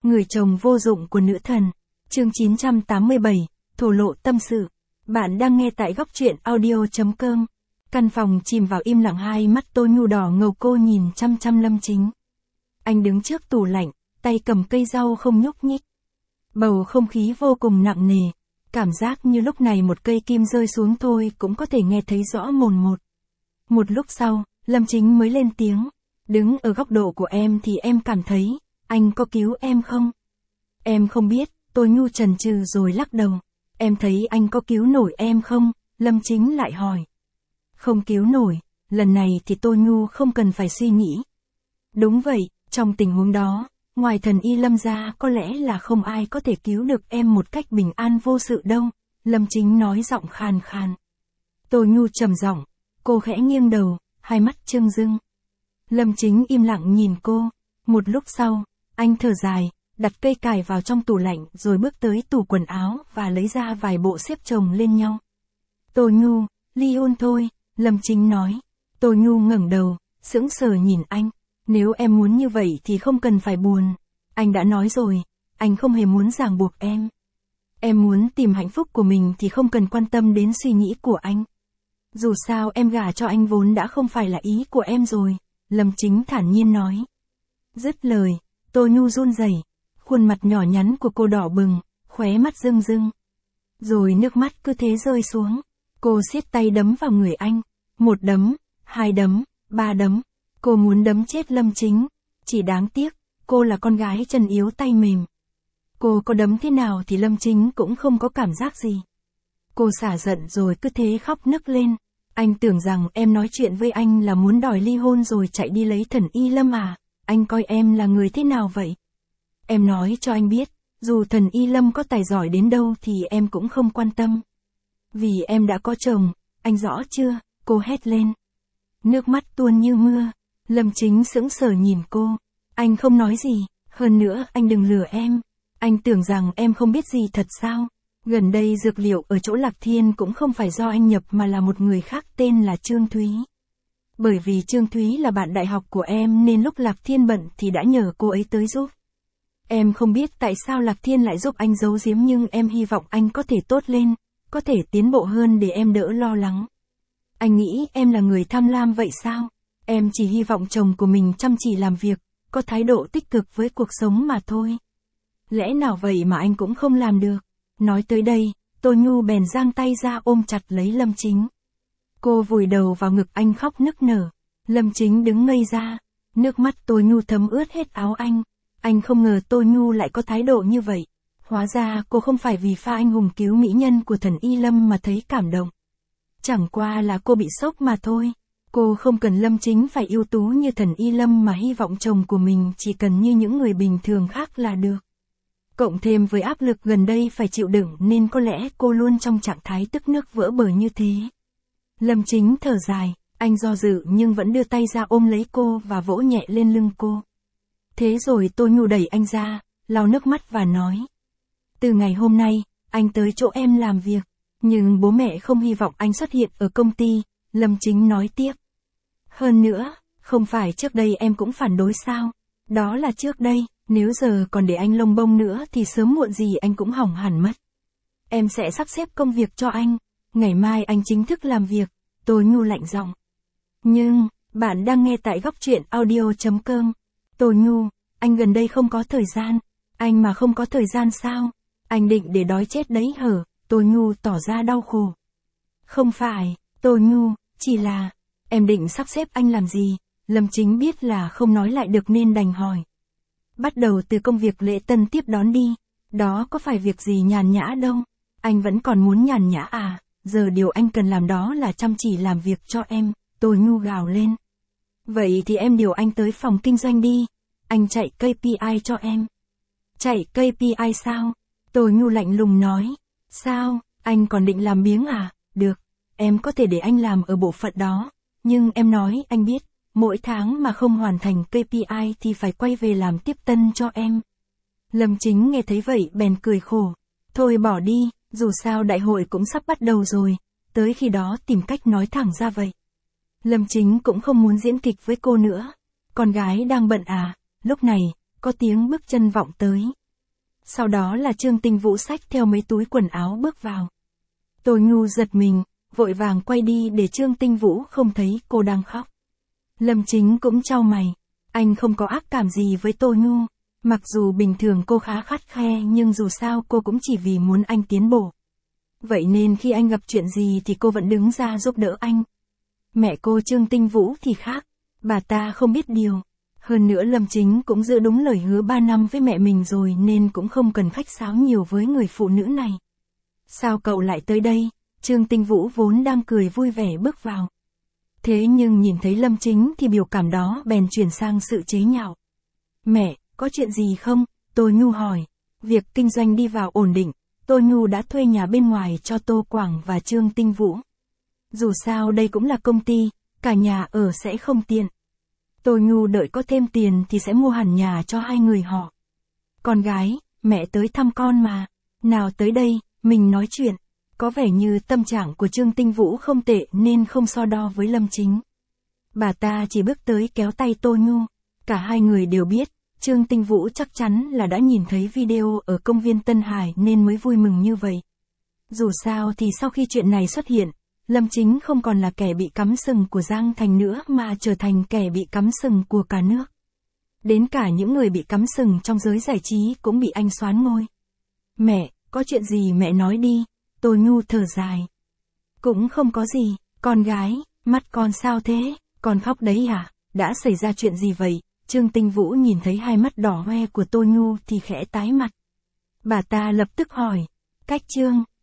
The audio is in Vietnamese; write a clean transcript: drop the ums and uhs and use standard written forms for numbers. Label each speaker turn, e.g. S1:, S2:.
S1: Người chồng vô dụng của nữ thần. Chương 987, thổ lộ tâm sự. Bạn đang nghe tại góc truyện audio.com. Căn phòng chìm vào im lặng, hai mắt Tô Nhu đỏ ngầu, cô nhìn chăm chăm Lâm Chính. Anh đứng trước tủ lạnh, tay cầm cây rau không nhúc nhích. Bầu không khí vô cùng nặng nề. Cảm giác như lúc này một cây kim rơi xuống thôi cũng có thể nghe thấy rõ mồn một. Một lúc sau, Lâm Chính mới lên tiếng. Đứng ở góc độ của em thì em cảm thấy, anh có cứu em không? Em không biết, Tô Nhu chần chừ rồi lắc đầu. Em thấy anh có cứu nổi em không? Lâm Chính lại hỏi. Không cứu nổi, lần này thì Tô Nhu không cần phải suy nghĩ. Đúng vậy, trong tình huống đó, ngoài thần y Lâm ra có lẽ là không ai có thể cứu được em một cách bình an vô sự đâu, Lâm Chính nói giọng khàn khàn. Tô Nhu trầm giọng, cô khẽ nghiêng đầu, hai mắt trưng rưng. Lâm Chính im lặng nhìn cô, một lúc sau, anh thở dài, đặt cây cài vào trong tủ lạnh rồi bước tới tủ quần áo và lấy ra vài bộ xếp chồng lên nhau. Tô Nhu, ly hôn thôi, Lâm Chính nói. Tô Nhu ngẩng đầu, sững sờ nhìn anh. Nếu em muốn như vậy thì không cần phải buồn. Anh đã nói rồi, anh không hề muốn ràng buộc em. Em muốn tìm hạnh phúc của mình thì không cần quan tâm đến suy nghĩ của anh. Dù sao em gả cho anh vốn đã không phải là ý của em rồi, Lâm Chính thản nhiên nói. Dứt lời, Tô Nhu run rẩy, khuôn mặt nhỏ nhắn của cô đỏ bừng, khóe mắt rưng rưng. Rồi nước mắt cứ thế rơi xuống. Cô siết tay đấm vào người anh. Một đấm, hai đấm, ba đấm. Cô muốn đấm chết Lâm Chính. Chỉ đáng tiếc, cô là con gái chân yếu tay mềm. Cô có đấm thế nào thì Lâm Chính cũng không có cảm giác gì. Cô xả giận rồi cứ thế khóc nức lên. Anh tưởng rằng em nói chuyện với anh là muốn đòi ly hôn rồi chạy đi lấy thần y Lâm à? Anh coi em là người thế nào vậy? Em nói cho anh biết, dù thần y Lâm có tài giỏi đến đâu thì em cũng không quan tâm. Vì em đã có chồng, anh rõ chưa? Cô hét lên. Nước mắt tuôn như mưa. Lâm Chính sững sờ nhìn cô. Anh không nói gì, hơn nữa anh đừng lừa em. Anh tưởng rằng em không biết gì thật sao? Gần đây dược liệu ở chỗ Lạc Thiên cũng không phải do anh nhập mà là một người khác tên là Trương Thúy. Bởi vì Trương Thúy là bạn đại học của em nên lúc Lạc Thiên bận thì đã nhờ cô ấy tới giúp. Em không biết tại sao Lạc Thiên lại giúp anh giấu giếm nhưng em hy vọng anh có thể tốt lên, có thể tiến bộ hơn để em đỡ lo lắng. Anh nghĩ em là người tham lam vậy sao? Em chỉ hy vọng chồng của mình chăm chỉ làm việc, có thái độ tích cực với cuộc sống mà thôi. Lẽ nào vậy mà anh cũng không làm được? Nói tới đây, Tô Nhu bèn giang tay ra ôm chặt lấy Lâm Chính. Cô vùi đầu vào ngực anh khóc nức nở. Lâm Chính đứng ngây ra, nước mắt Tô Nhu thấm ướt hết áo anh. Anh không ngờ Tô Nhu lại có thái độ như vậy. Hóa ra cô không phải vì pha anh hùng cứu mỹ nhân của thần y Lâm mà thấy cảm động. Chẳng qua là cô bị sốc mà thôi. Cô không cần Lâm Chính phải ưu tú như thần y Lâm mà hy vọng chồng của mình chỉ cần như những người bình thường khác là được. Cộng thêm với áp lực gần đây phải chịu đựng nên có lẽ cô luôn trong trạng thái tức nước vỡ bờ như thế. Lâm Chính thở dài, anh do dự nhưng vẫn đưa tay ra ôm lấy cô và vỗ nhẹ lên lưng cô. Thế rồi Tô Nhu đẩy anh ra, lau nước mắt và nói. Từ ngày hôm nay, anh tới chỗ em làm việc, nhưng bố mẹ không hy vọng anh xuất hiện ở công ty, Lâm Chính nói tiếp. Hơn nữa, không phải trước đây em cũng phản đối sao? Đó là trước đây, nếu giờ còn để anh lông bông nữa thì sớm muộn gì anh cũng hỏng hẳn mất. Em sẽ sắp xếp công việc cho anh, ngày mai anh chính thức làm việc, Tô Nhu lạnh giọng. Nhưng, bạn đang nghe tại góc truyện audio.com. Tô Nhu, anh gần đây không có thời gian. Anh mà không có thời gian sao? Anh định để đói chết đấy hở? Tô Nhu tỏ ra đau khổ. Không phải, Tô Nhu, chỉ là, em định sắp xếp anh làm gì? Lâm Chính biết là không nói lại được nên đành hỏi. Bắt đầu từ công việc lễ tân tiếp đón đi. Đó có phải việc gì nhàn nhã đâu. Anh vẫn còn muốn nhàn nhã à? Giờ điều anh cần làm đó là chăm chỉ làm việc cho em. Tô Nhu gào lên. Vậy thì em điều anh tới phòng kinh doanh đi. Anh chạy KPI cho em. Chạy KPI sao? Tô Nhu lạnh lùng nói. Sao, anh còn định làm biếng à? Được, em có thể để anh làm ở bộ phận đó. Nhưng em nói anh biết, mỗi tháng mà không hoàn thành KPI thì phải quay về làm tiếp tân cho em. Lâm Chính nghe thấy vậy bèn cười khổ. Thôi bỏ đi, dù sao đại hội cũng sắp bắt đầu rồi. Tới khi đó tìm cách nói thẳng ra vậy. Lâm Chính cũng không muốn diễn kịch với cô nữa. Con gái đang bận à? Lúc này, có tiếng bước chân vọng tới. Sau đó là Trương Tinh Vũ xách theo mấy túi quần áo bước vào. Tô Nhu giật mình, vội vàng quay đi để Trương Tinh Vũ không thấy cô đang khóc. Lâm Chính cũng chau mày, anh không có ác cảm gì với Tô Nhu, mặc dù bình thường cô khá khắt khe nhưng dù sao cô cũng chỉ vì muốn anh tiến bộ. Vậy nên khi anh gặp chuyện gì thì cô vẫn đứng ra giúp đỡ anh. Mẹ cô Trương Tinh Vũ thì khác, bà ta không biết điều. Hơn nữa Lâm Chính cũng giữ đúng lời hứa 3 năm với mẹ mình rồi nên cũng không cần khách sáo nhiều với người phụ nữ này. Sao cậu lại tới đây? Trương Tinh Vũ vốn đang cười vui vẻ bước vào. Thế nhưng nhìn thấy Lâm Chính thì biểu cảm đó bèn chuyển sang sự chế nhạo. Mẹ, có chuyện gì không? Tô Nhu hỏi. Việc kinh doanh đi vào ổn định, Tô Nhu đã thuê nhà bên ngoài cho Tô Quảng và Trương Tinh Vũ. Dù sao đây cũng là công ty, cả nhà ở sẽ không tiện. Tô Nhu đợi có thêm tiền thì sẽ mua hẳn nhà cho hai người họ. Con gái, mẹ tới thăm con mà. Nào tới đây, mình nói chuyện. Có vẻ như tâm trạng của Trương Tinh Vũ không tệ nên không so đo với Lâm Chính. Bà ta chỉ bước tới kéo tay Tô Nhu. Cả hai người đều biết, Trương Tinh Vũ chắc chắn là đã nhìn thấy video ở công viên Tân Hải nên mới vui mừng như vậy. Dù sao thì sau khi chuyện này xuất hiện, Lâm Chính không còn là kẻ bị cắm sừng của Giang Thành nữa mà trở thành kẻ bị cắm sừng của cả nước. Đến cả những người bị cắm sừng trong giới giải trí cũng bị anh soán ngôi. Mẹ, có chuyện gì mẹ nói đi, Tô Nhu thở dài. Cũng không có gì, con gái, mắt con sao thế, con khóc đấy à, đã xảy ra chuyện gì vậy? Trương Tinh Vũ nhìn thấy hai mắt đỏ hoe của Tô Nhu thì khẽ tái mặt. Bà ta lập tức hỏi, cách Trương,